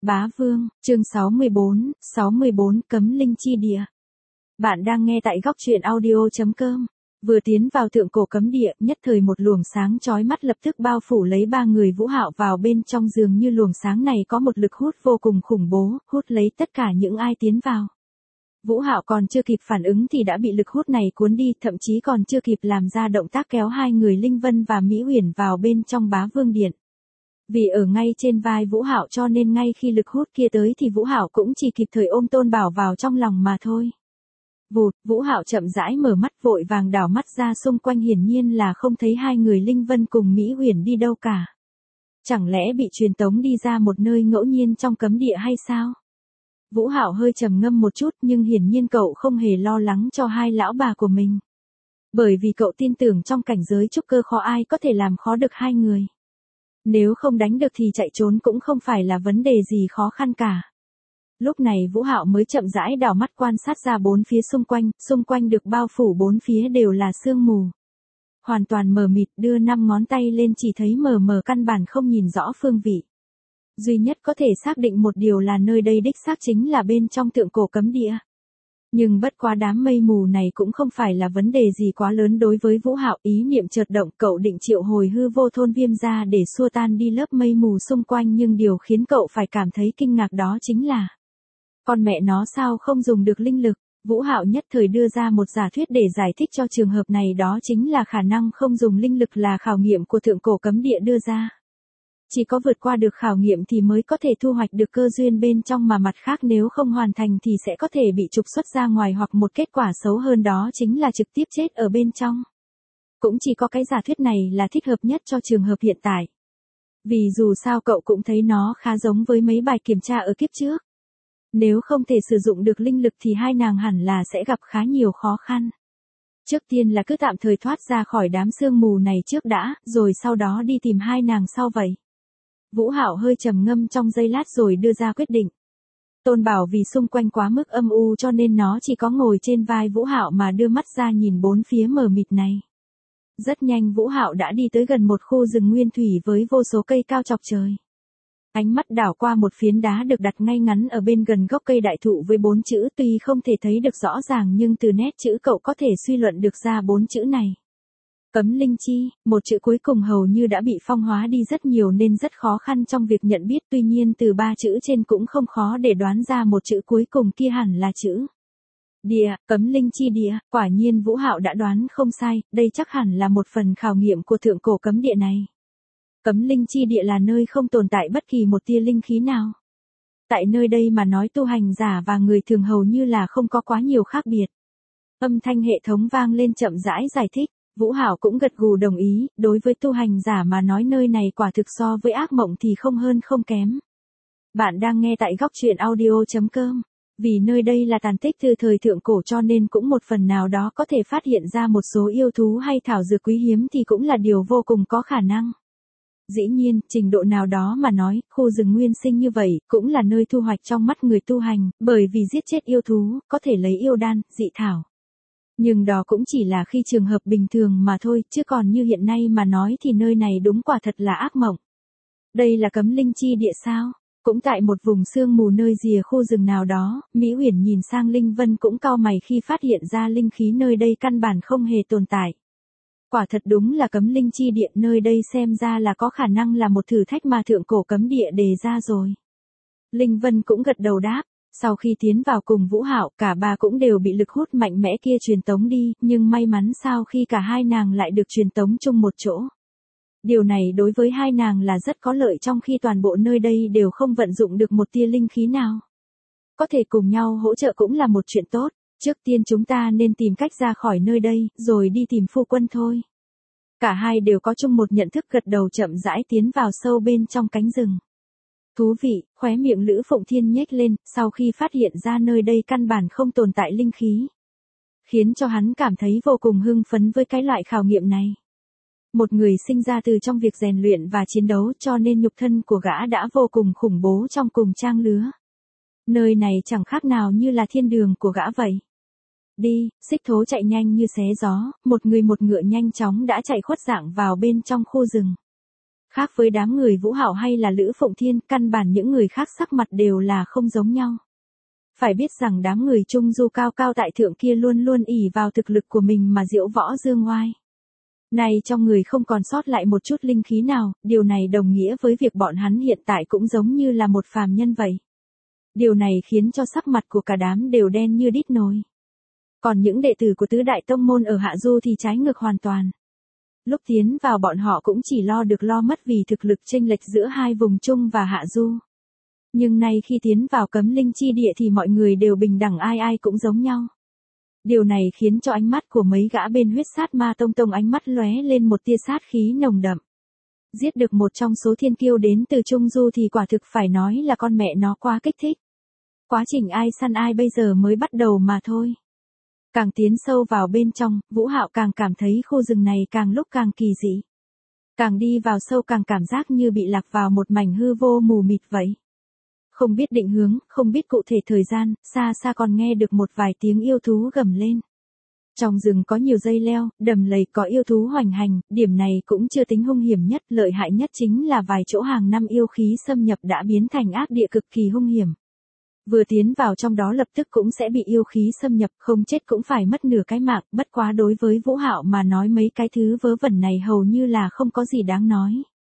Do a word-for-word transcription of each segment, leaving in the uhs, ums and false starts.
Bá Vương, chương sáu mươi bốn, sáu mươi bốn Cấm Linh Chi Địa. Bạn đang nghe tại góc truyện audio.com. Vừa tiến vào thượng cổ cấm địa, nhất thời một luồng sáng chói mắt lập tức bao phủ lấy ba người Vũ Hạo vào bên trong, dường như luồng sáng này có một lực hút vô cùng khủng bố, hút lấy tất cả những ai tiến vào. Vũ Hạo còn chưa kịp phản ứng thì đã bị lực hút này cuốn đi, thậm chí còn chưa kịp làm ra động tác kéo hai người Linh Vân và Mỹ Uyển vào bên trong Bá Vương Điện. Vì ở ngay trên vai Vũ Hạo cho nên ngay khi lực hút kia tới thì Vũ Hạo cũng chỉ kịp thời ôm Tôn Bảo vào trong lòng mà thôi. Vụt, Vũ Hạo chậm rãi mở mắt, vội vàng đảo mắt ra xung quanh, hiển nhiên là không thấy hai người Linh Vân cùng Mỹ Uyển đi đâu cả. Chẳng lẽ bị truyền tống đi ra một nơi ngẫu nhiên trong cấm địa hay sao? Vũ Hạo hơi trầm ngâm một chút, nhưng hiển nhiên cậu không hề lo lắng cho hai lão bà của mình. Bởi vì cậu tin tưởng trong cảnh giới trúc cơ khó ai có thể làm khó được hai người. Nếu không đánh được thì chạy trốn cũng không phải là vấn đề gì khó khăn cả. Lúc này Vũ Hạo mới chậm rãi đảo mắt quan sát ra bốn phía xung quanh, xung quanh được bao phủ bốn phía đều là sương mù. Hoàn toàn mờ mịt, đưa năm ngón tay lên chỉ thấy mờ mờ, căn bản không nhìn rõ phương vị. Duy nhất có thể xác định một điều là nơi đây đích xác chính là bên trong thượng cổ cấm địa. Nhưng bất quá đám mây mù này cũng không phải là vấn đề gì quá lớn đối với Vũ Hạo, ý niệm chợt động, cậu định triệu hồi hư vô thôn viêm ra để xua tan đi lớp mây mù xung quanh, nhưng điều khiến cậu phải cảm thấy kinh ngạc đó chính là con mẹ nó sao không dùng được linh lực. Vũ Hạo nhất thời đưa ra một giả thuyết để giải thích cho trường hợp này, đó chính là khả năng không dùng linh lực là khảo nghiệm của thượng cổ cấm địa đưa ra. Chỉ có vượt qua được khảo nghiệm thì mới có thể thu hoạch được cơ duyên bên trong, mà mặt khác nếu không hoàn thành thì sẽ có thể bị trục xuất ra ngoài, hoặc một kết quả xấu hơn đó chính là trực tiếp chết ở bên trong. Cũng chỉ có cái giả thuyết này là thích hợp nhất cho trường hợp hiện tại. Vì dù sao cậu cũng thấy nó khá giống với mấy bài kiểm tra ở kiếp trước. Nếu không thể sử dụng được linh lực thì hai nàng hẳn là sẽ gặp khá nhiều khó khăn. Trước tiên là cứ tạm thời thoát ra khỏi đám sương mù này trước đã, rồi sau đó đi tìm hai nàng sau vậy. Vũ Hạo hơi trầm ngâm trong giây lát rồi đưa ra quyết định. Tôn Bảo vì xung quanh quá mức âm u cho nên nó chỉ có ngồi trên vai Vũ Hạo mà đưa mắt ra nhìn bốn phía mờ mịt này. Rất nhanh Vũ Hạo đã đi tới gần một khu rừng nguyên thủy với vô số cây cao chọc trời. Ánh mắt đảo qua một phiến đá được đặt ngay ngắn ở bên gần gốc cây đại thụ với bốn chữ, tuy không thể thấy được rõ ràng nhưng từ nét chữ cậu có thể suy luận được ra bốn chữ này. Cấm Linh Chi, một chữ cuối cùng hầu như đã bị phong hóa đi rất nhiều nên rất khó khăn trong việc nhận biết, tuy nhiên từ ba chữ trên cũng không khó để đoán ra một chữ cuối cùng kia hẳn là chữ Địa, Cấm Linh Chi Địa. Quả nhiên Vũ Hạo đã đoán không sai, đây chắc hẳn là một phần khảo nghiệm của thượng cổ cấm địa này. Cấm Linh Chi Địa là nơi không tồn tại bất kỳ một tia linh khí nào. Tại nơi đây mà nói tu hành giả và người thường hầu như là không có quá nhiều khác biệt. Âm thanh hệ thống vang lên chậm rãi giải thích. Vũ Hạo cũng gật gù đồng ý, đối với tu hành giả mà nói nơi này quả thực so với ác mộng thì không hơn không kém. Bạn đang nghe tại góc truyện audio.com. Vì nơi đây là tàn tích từ thời thượng cổ cho nên cũng một phần nào đó có thể phát hiện ra một số yêu thú hay thảo dược quý hiếm thì cũng là điều vô cùng có khả năng. Dĩ nhiên, trình độ nào đó mà nói, khu rừng nguyên sinh như vậy cũng là nơi thu hoạch trong mắt người tu hành, bởi vì giết chết yêu thú, có thể lấy yêu đan, dị thảo. Nhưng đó cũng chỉ là khi trường hợp bình thường mà thôi, chứ còn như hiện nay mà nói thì nơi này đúng quả thật là ác mộng. Đây là Cấm Linh Chi Địa sao? Cũng tại một vùng sương mù nơi rìa khu rừng nào đó, Mỹ Uyển nhìn sang Linh Vân cũng cau mày khi phát hiện ra linh khí nơi đây căn bản không hề tồn tại. Quả thật đúng là Cấm Linh Chi Địa, nơi đây xem ra là có khả năng là một thử thách mà thượng cổ cấm địa đề ra rồi. Linh Vân cũng gật đầu đáp. Sau khi tiến vào cùng Vũ Hạo, cả ba cũng đều bị lực hút mạnh mẽ kia truyền tống đi, nhưng may mắn sau khi cả hai nàng lại được truyền tống chung một chỗ. Điều này đối với hai nàng là rất có lợi, trong khi toàn bộ nơi đây đều không vận dụng được một tia linh khí nào. Có thể cùng nhau hỗ trợ cũng là một chuyện tốt, trước tiên chúng ta nên tìm cách ra khỏi nơi đây, rồi đi tìm phu quân thôi. Cả hai đều có chung một nhận thức, gật đầu chậm rãi tiến vào sâu bên trong cánh rừng. Thú vị, khóe miệng Lữ Phụng Thiên nhếch lên, sau khi phát hiện ra nơi đây căn bản không tồn tại linh khí. Khiến cho hắn cảm thấy vô cùng hưng phấn với cái loại khảo nghiệm này. Một người sinh ra từ trong việc rèn luyện và chiến đấu cho nên nhục thân của gã đã vô cùng khủng bố trong cùng trang lứa. Nơi này chẳng khác nào như là thiên đường của gã vậy. Đi, xích thố chạy nhanh như xé gió, một người một ngựa nhanh chóng đã chạy khuất dạng vào bên trong khu rừng. Khác với đám người Vũ Hạo hay là Lữ Phụng Thiên, căn bản những người khác sắc mặt đều là không giống nhau. Phải biết rằng đám người Trung Du cao cao tại thượng kia luôn luôn ỷ vào thực lực của mình mà diễu võ dương oai. Này trong người không còn sót lại một chút linh khí nào, điều này đồng nghĩa với việc bọn hắn hiện tại cũng giống như là một phàm nhân vậy. Điều này khiến cho sắc mặt của cả đám đều đen như đít nồi. Còn những đệ tử của tứ đại tông môn ở Hạ Du thì trái ngược hoàn toàn. Lúc tiến vào bọn họ cũng chỉ lo được lo mất vì thực lực chênh lệch giữa hai vùng Trung và Hạ Du. Nhưng nay khi tiến vào cấm linh chi địa thì mọi người đều bình đẳng, ai ai cũng giống nhau. Điều này khiến cho ánh mắt của mấy gã bên huyết sát ma tông tông ánh mắt lóe lên một tia sát khí nồng đậm. Giết được một trong số thiên kiêu đến từ Trung Du thì quả thực phải nói là con mẹ nó quá kích thích. Quá trình ai săn ai bây giờ mới bắt đầu mà thôi. Càng tiến sâu vào bên trong, Vũ Hạo càng cảm thấy khu rừng này càng lúc càng kỳ dị. Càng đi vào sâu càng cảm giác như bị lạc vào một mảnh hư vô mù mịt vậy. Không biết định hướng, không biết cụ thể thời gian, xa xa còn nghe được một vài tiếng yêu thú gầm lên. Trong rừng có nhiều dây leo, đầm lầy có yêu thú hoành hành, điểm này cũng chưa tính hung hiểm nhất, lợi hại nhất chính là vài chỗ hàng năm yêu khí xâm nhập đã biến thành ác địa cực kỳ hung hiểm. Vừa tiến vào trong đó lập tức cũng sẽ bị yêu khí xâm nhập, không chết cũng phải mất nửa cái mạng, bất quá đối với Vũ Hạo mà nói mấy cái thứ vớ vẩn này hầu như là không có gì đáng nói.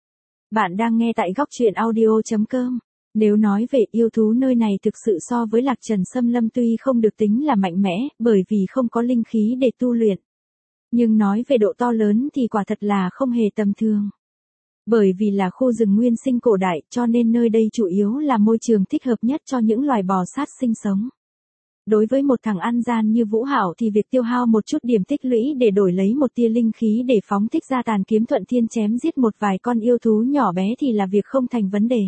Bạn đang nghe tại góc truyện audio chấm com. Nếu nói về yêu thú nơi này thực sự so với Lạc Trần Xâm Lâm tuy không được tính là mạnh mẽ, bởi vì không có linh khí để tu luyện. Nhưng nói về độ to lớn thì quả thật là không hề tầm thường. Bởi vì là khu rừng nguyên sinh cổ đại cho nên nơi đây chủ yếu là môi trường thích hợp nhất cho những loài bò sát sinh sống. Đối với một thằng ăn gian như Vũ Hạo thì việc tiêu hao một chút điểm tích lũy để đổi lấy một tia linh khí để phóng thích ra tàn kiếm thuận thiên chém giết một vài con yêu thú nhỏ bé thì là việc không thành vấn đề.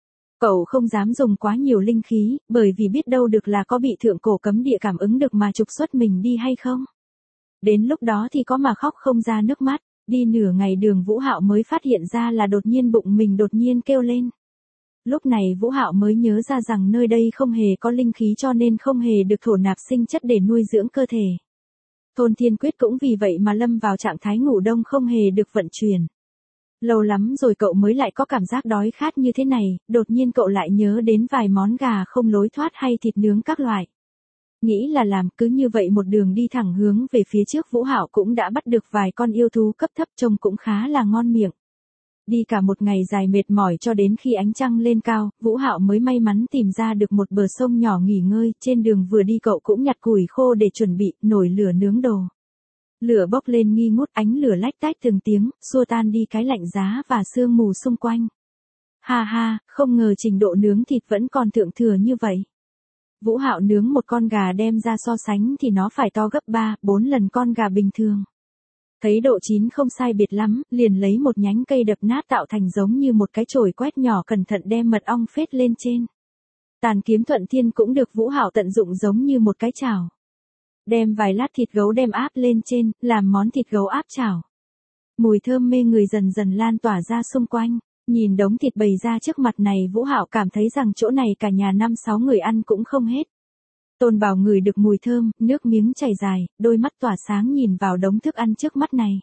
Cậu không dám dùng quá nhiều linh khí, bởi vì biết đâu được là có bị thượng cổ cấm địa cảm ứng được mà trục xuất mình đi hay không. Đến lúc đó thì có mà khóc không ra nước mắt, đi nửa ngày đường Vũ Hạo mới phát hiện ra là đột nhiên bụng mình đột nhiên kêu lên. Lúc này Vũ Hạo mới nhớ ra rằng nơi đây không hề có linh khí cho nên không hề được thổ nạp sinh chất để nuôi dưỡng cơ thể. Thôn Thiên Quyết cũng vì vậy mà lâm vào trạng thái ngủ đông không hề được vận chuyển. Lâu lắm rồi cậu mới lại có cảm giác đói khát như thế này, đột nhiên cậu lại nhớ đến vài món gà không lối thoát hay thịt nướng các loại. Nghĩ là làm cứ như vậy một đường đi thẳng hướng về phía trước Vũ Hạo cũng đã bắt được vài con yêu thú cấp thấp trông cũng khá là ngon miệng. Đi cả một ngày dài mệt mỏi cho đến khi ánh trăng lên cao, Vũ Hạo mới may mắn tìm ra được một bờ sông nhỏ nghỉ ngơi, trên đường vừa đi cậu cũng nhặt củi khô để chuẩn bị nổi lửa nướng đồ. Lửa bốc lên nghi ngút, ánh lửa lách tách từng tiếng, xua tan đi cái lạnh giá và sương mù xung quanh. Ha ha, không ngờ trình độ nướng thịt vẫn còn thượng thừa như vậy. Vũ Hạo nướng một con gà đem ra so sánh thì nó phải to gấp ba, bốn lần con gà bình thường. Thấy độ chín không sai biệt lắm, liền lấy một nhánh cây đập nát tạo thành giống như một cái chổi quét nhỏ cẩn thận đem mật ong phết lên trên. Tàn kiếm thuận thiên cũng được Vũ Hạo tận dụng giống như một cái chảo. Đem vài lát thịt gấu đem áp lên trên, làm món thịt gấu áp chảo. Mùi thơm mê người dần dần lan tỏa ra xung quanh, nhìn đống thịt bày ra trước mặt này Vũ Hạo cảm thấy rằng chỗ này cả nhà năm sáu người ăn cũng không hết. Tôn Bảo ngửi được mùi thơm, nước miếng chảy dài, đôi mắt tỏa sáng nhìn vào đống thức ăn trước mắt này.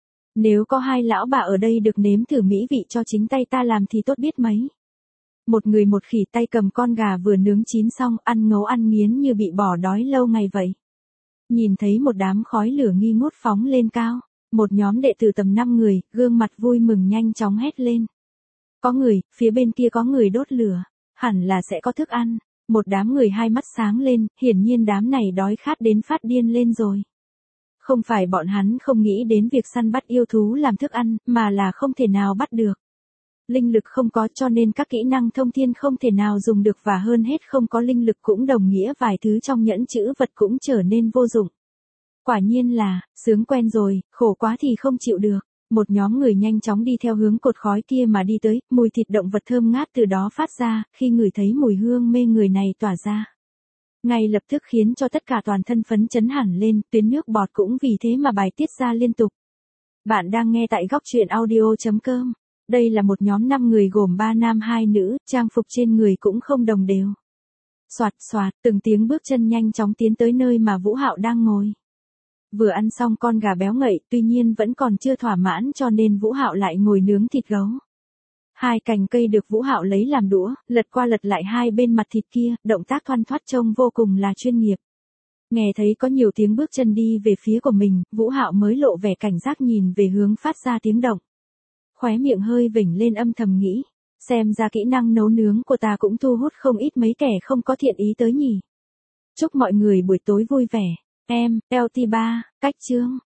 Nếu có hai lão bà ở đây được nếm thử mỹ vị cho chính tay ta làm thì tốt biết mấy. Một người một khỉ tay cầm con gà vừa nướng chín xong, ăn ngấu ăn nghiến như bị bỏ đói lâu ngày vậy. Nhìn thấy một đám khói lửa nghi ngút phóng lên cao, một nhóm đệ tử tầm năm người, gương mặt vui mừng nhanh chóng hét lên. Có người, phía bên kia có người đốt lửa, hẳn là sẽ có thức ăn. Một đám người hai mắt sáng lên, hiển nhiên đám này đói khát đến phát điên lên rồi. Không phải bọn hắn không nghĩ đến việc săn bắt yêu thú làm thức ăn, mà là không thể nào bắt được. Linh lực không có cho nên các kỹ năng thông thiên không thể nào dùng được và hơn hết không có linh lực cũng đồng nghĩa vài thứ trong nhẫn chữ vật cũng trở nên vô dụng. Quả nhiên là, sướng quen rồi, khổ quá thì không chịu được. Một nhóm người nhanh chóng đi theo hướng cột khói kia mà đi tới, mùi thịt động vật thơm ngát từ đó phát ra, khi ngửi thấy mùi hương mê người này tỏa ra. Ngay lập tức khiến cho tất cả toàn thân phấn chấn hẳn lên, tuyến nước bọt cũng vì thế mà bài tiết ra liên tục. Bạn đang nghe tại góc truyện audio chấm com. Đây là một nhóm năm người gồm ba nam hai nữ, trang phục trên người cũng không đồng đều. Soạt soạt, từng tiếng bước chân nhanh chóng tiến tới nơi mà Vũ Hạo đang ngồi. Vừa ăn xong con gà béo ngậy, tuy nhiên vẫn còn chưa thỏa mãn cho nên Vũ Hạo lại ngồi nướng thịt gấu. Hai cành cây được Vũ Hạo lấy làm đũa, lật qua lật lại hai bên mặt thịt kia, động tác thoăn thoắt trông vô cùng là chuyên nghiệp. Nghe thấy có nhiều tiếng bước chân đi về phía của mình, Vũ Hạo mới lộ vẻ cảnh giác nhìn về hướng phát ra tiếng động. Khóe miệng hơi vểnh lên âm thầm nghĩ, xem ra kỹ năng nấu nướng của ta cũng thu hút không ít mấy kẻ không có thiện ý tới nhỉ. Chúc mọi người buổi tối vui vẻ. Em, lờ tê ba, cách chương.